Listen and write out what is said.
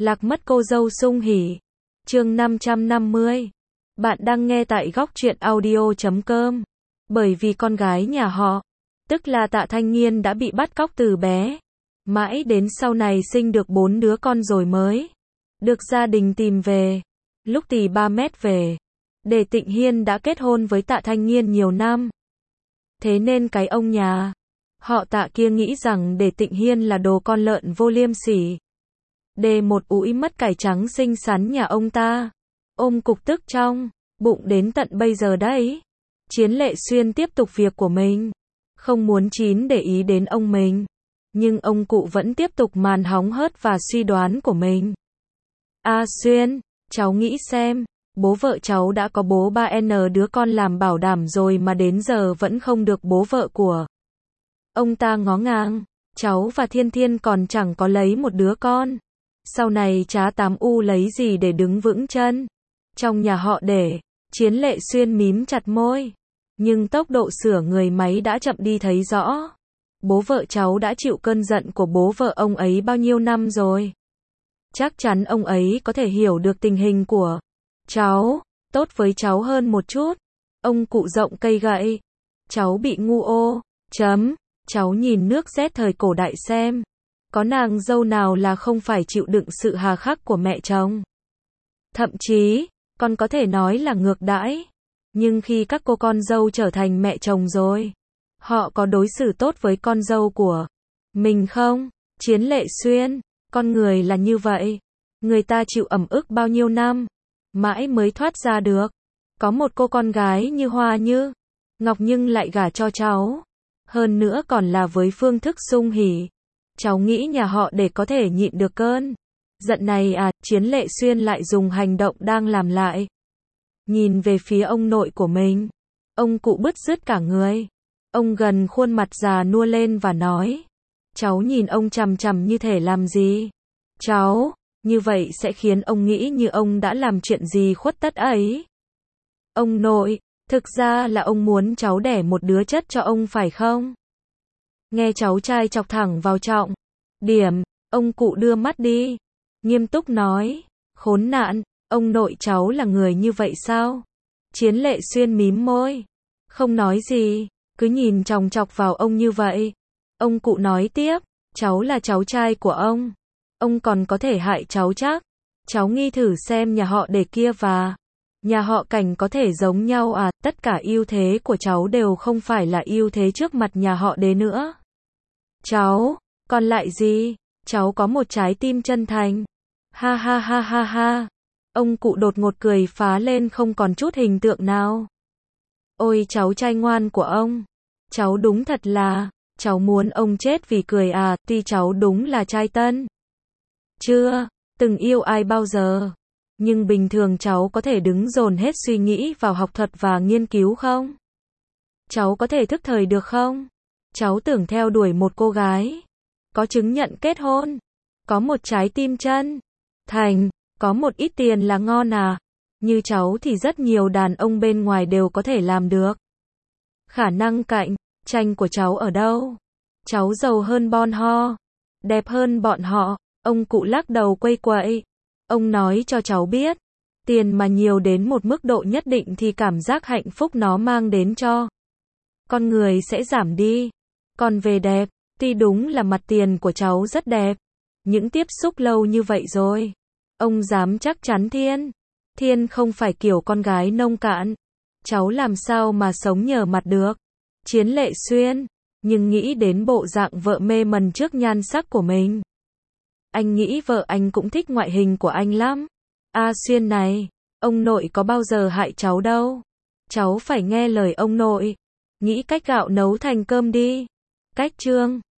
Lạc mất cô dâu sung hỉ. Chương 550. Bạn đang nghe tại góc truyện audio.com. Bởi vì con gái nhà họ, tức là Tạ Thanh Nghiên đã bị bắt cóc từ bé. Mãi đến sau này sinh được 4 đứa con rồi mới được gia đình tìm về. Lúc tì 3 mét về, Đề Tịnh Hiên đã kết hôn với Tạ Thanh Nghiên nhiều năm. Thế nên cái ông nhà họ Tạ kia nghĩ rằng Đề Tịnh Hiên là đồ con lợn vô liêm sỉ. Đề một ủi mất cải trắng xinh xắn nhà ông ta, ôm cục tức trong bụng đến tận bây giờ đấy. Chiến Lệ Xuyên tiếp tục việc của mình, không muốn Chín để ý đến ông mình. Nhưng ông cụ vẫn tiếp tục màn hóng hớt và suy đoán của mình. Xuyên, cháu nghĩ xem, bố vợ cháu đã có bố 3N đứa con làm bảo đảm rồi mà đến giờ vẫn không được bố vợ của ông ta ngó ngàng. Cháu và Thiên Thiên còn chẳng có lấy một đứa con. Sau này chá 8U lấy gì để đứng vững chân trong nhà họ Để. Chiến Lệ Xuyên mím chặt môi. Nhưng tốc độ sửa người máy đã chậm đi thấy rõ. Bố vợ cháu đã chịu cơn giận của bố vợ ông ấy bao nhiêu năm rồi. Chắc chắn ông ấy có thể hiểu được tình hình của cháu, tốt với cháu hơn một chút. Ông cụ rộng cây gậy. Cháu bị ngu ô. Cháu nhìn nước rét thời cổ đại xem. Có nàng dâu nào là không phải chịu đựng sự hà khắc của mẹ chồng. Thậm chí, con có thể nói là ngược đãi. Nhưng khi các cô con dâu trở thành mẹ chồng rồi, họ có đối xử tốt với con dâu của mình không? Chiến Lệ Xuyên, con người là như vậy. Người ta chịu ẩm ức bao nhiêu năm, mãi mới thoát ra được. Có một cô con gái như Hoa như Ngọc nhưng lại gả cho cháu. Hơn nữa còn là với phương thức sung hỉ. Cháu nghĩ nhà họ để có thể nhịn được cơn giận này à? Chiến Lệ Xuyên lại dùng hành động đang làm lại. Nhìn về phía ông nội của mình. Ông cụ bứt rứt cả người. Ông gần khuôn mặt già nua lên và nói. Cháu nhìn ông chằm chằm như thể làm gì? Cháu, như vậy sẽ khiến ông nghĩ như ông đã làm chuyện gì khuất tất ấy. Ông nội, thực ra là ông muốn cháu đẻ một đứa chất cho ông phải không? Nghe cháu trai chọc thẳng vào trọng điểm, ông cụ đưa mắt đi. Nghiêm túc nói. Khốn nạn, ông nội cháu là người như vậy sao? Chiến Lệ Xuyên mím môi. Không nói gì, cứ nhìn chòng chọc vào ông như vậy. Ông cụ nói tiếp. Cháu là cháu trai của ông. Ông còn có thể hại cháu chắc. Cháu nghi thử xem nhà họ Để kia và nhà họ Cảnh có thể giống nhau à? Tất cả ưu thế của cháu đều không phải là ưu thế trước mặt nhà họ Đế nữa. Cháu, còn lại gì? Cháu có một trái tim chân thành. Ha ha ha ha ha. Ông cụ đột ngột cười phá lên không còn chút hình tượng nào. Ôi cháu trai ngoan của ông. Cháu đúng thật là, cháu muốn ông chết vì cười à? Tuy cháu đúng là trai tân, chưa từng yêu ai bao giờ. Nhưng bình thường cháu có thể đứng dồn hết suy nghĩ vào học thuật và nghiên cứu không? Cháu có thể thức thời được không? Cháu tưởng theo đuổi một cô gái có chứng nhận kết hôn, có một trái tim chân thành, có một ít tiền là ngon à? Như cháu thì rất nhiều đàn ông bên ngoài đều có thể làm được. Khả năng cạnh tranh của cháu ở đâu? Cháu giàu hơn bọn họ, đẹp hơn bọn họ. Ông cụ lắc đầu quây quậy. Ông nói cho cháu biết, tiền mà nhiều đến một mức độ nhất định thì cảm giác hạnh phúc nó mang đến cho con người sẽ giảm đi. Còn về đẹp, tuy đúng là mặt tiền của cháu rất đẹp. Những tiếp xúc lâu như vậy rồi, ông dám chắc chắn Thiên không phải kiểu con gái nông cạn. Cháu làm sao mà sống nhờ mặt được? Chiến Lệ Xuyên, nhưng nghĩ đến bộ dạng vợ mê mẩn trước nhan sắc của mình. Anh nghĩ vợ anh cũng thích ngoại hình của anh lắm. Xuyên này, ông nội có bao giờ hại cháu đâu. Cháu phải nghe lời ông nội. Nghĩ cách gạo nấu thành cơm đi. Cách chương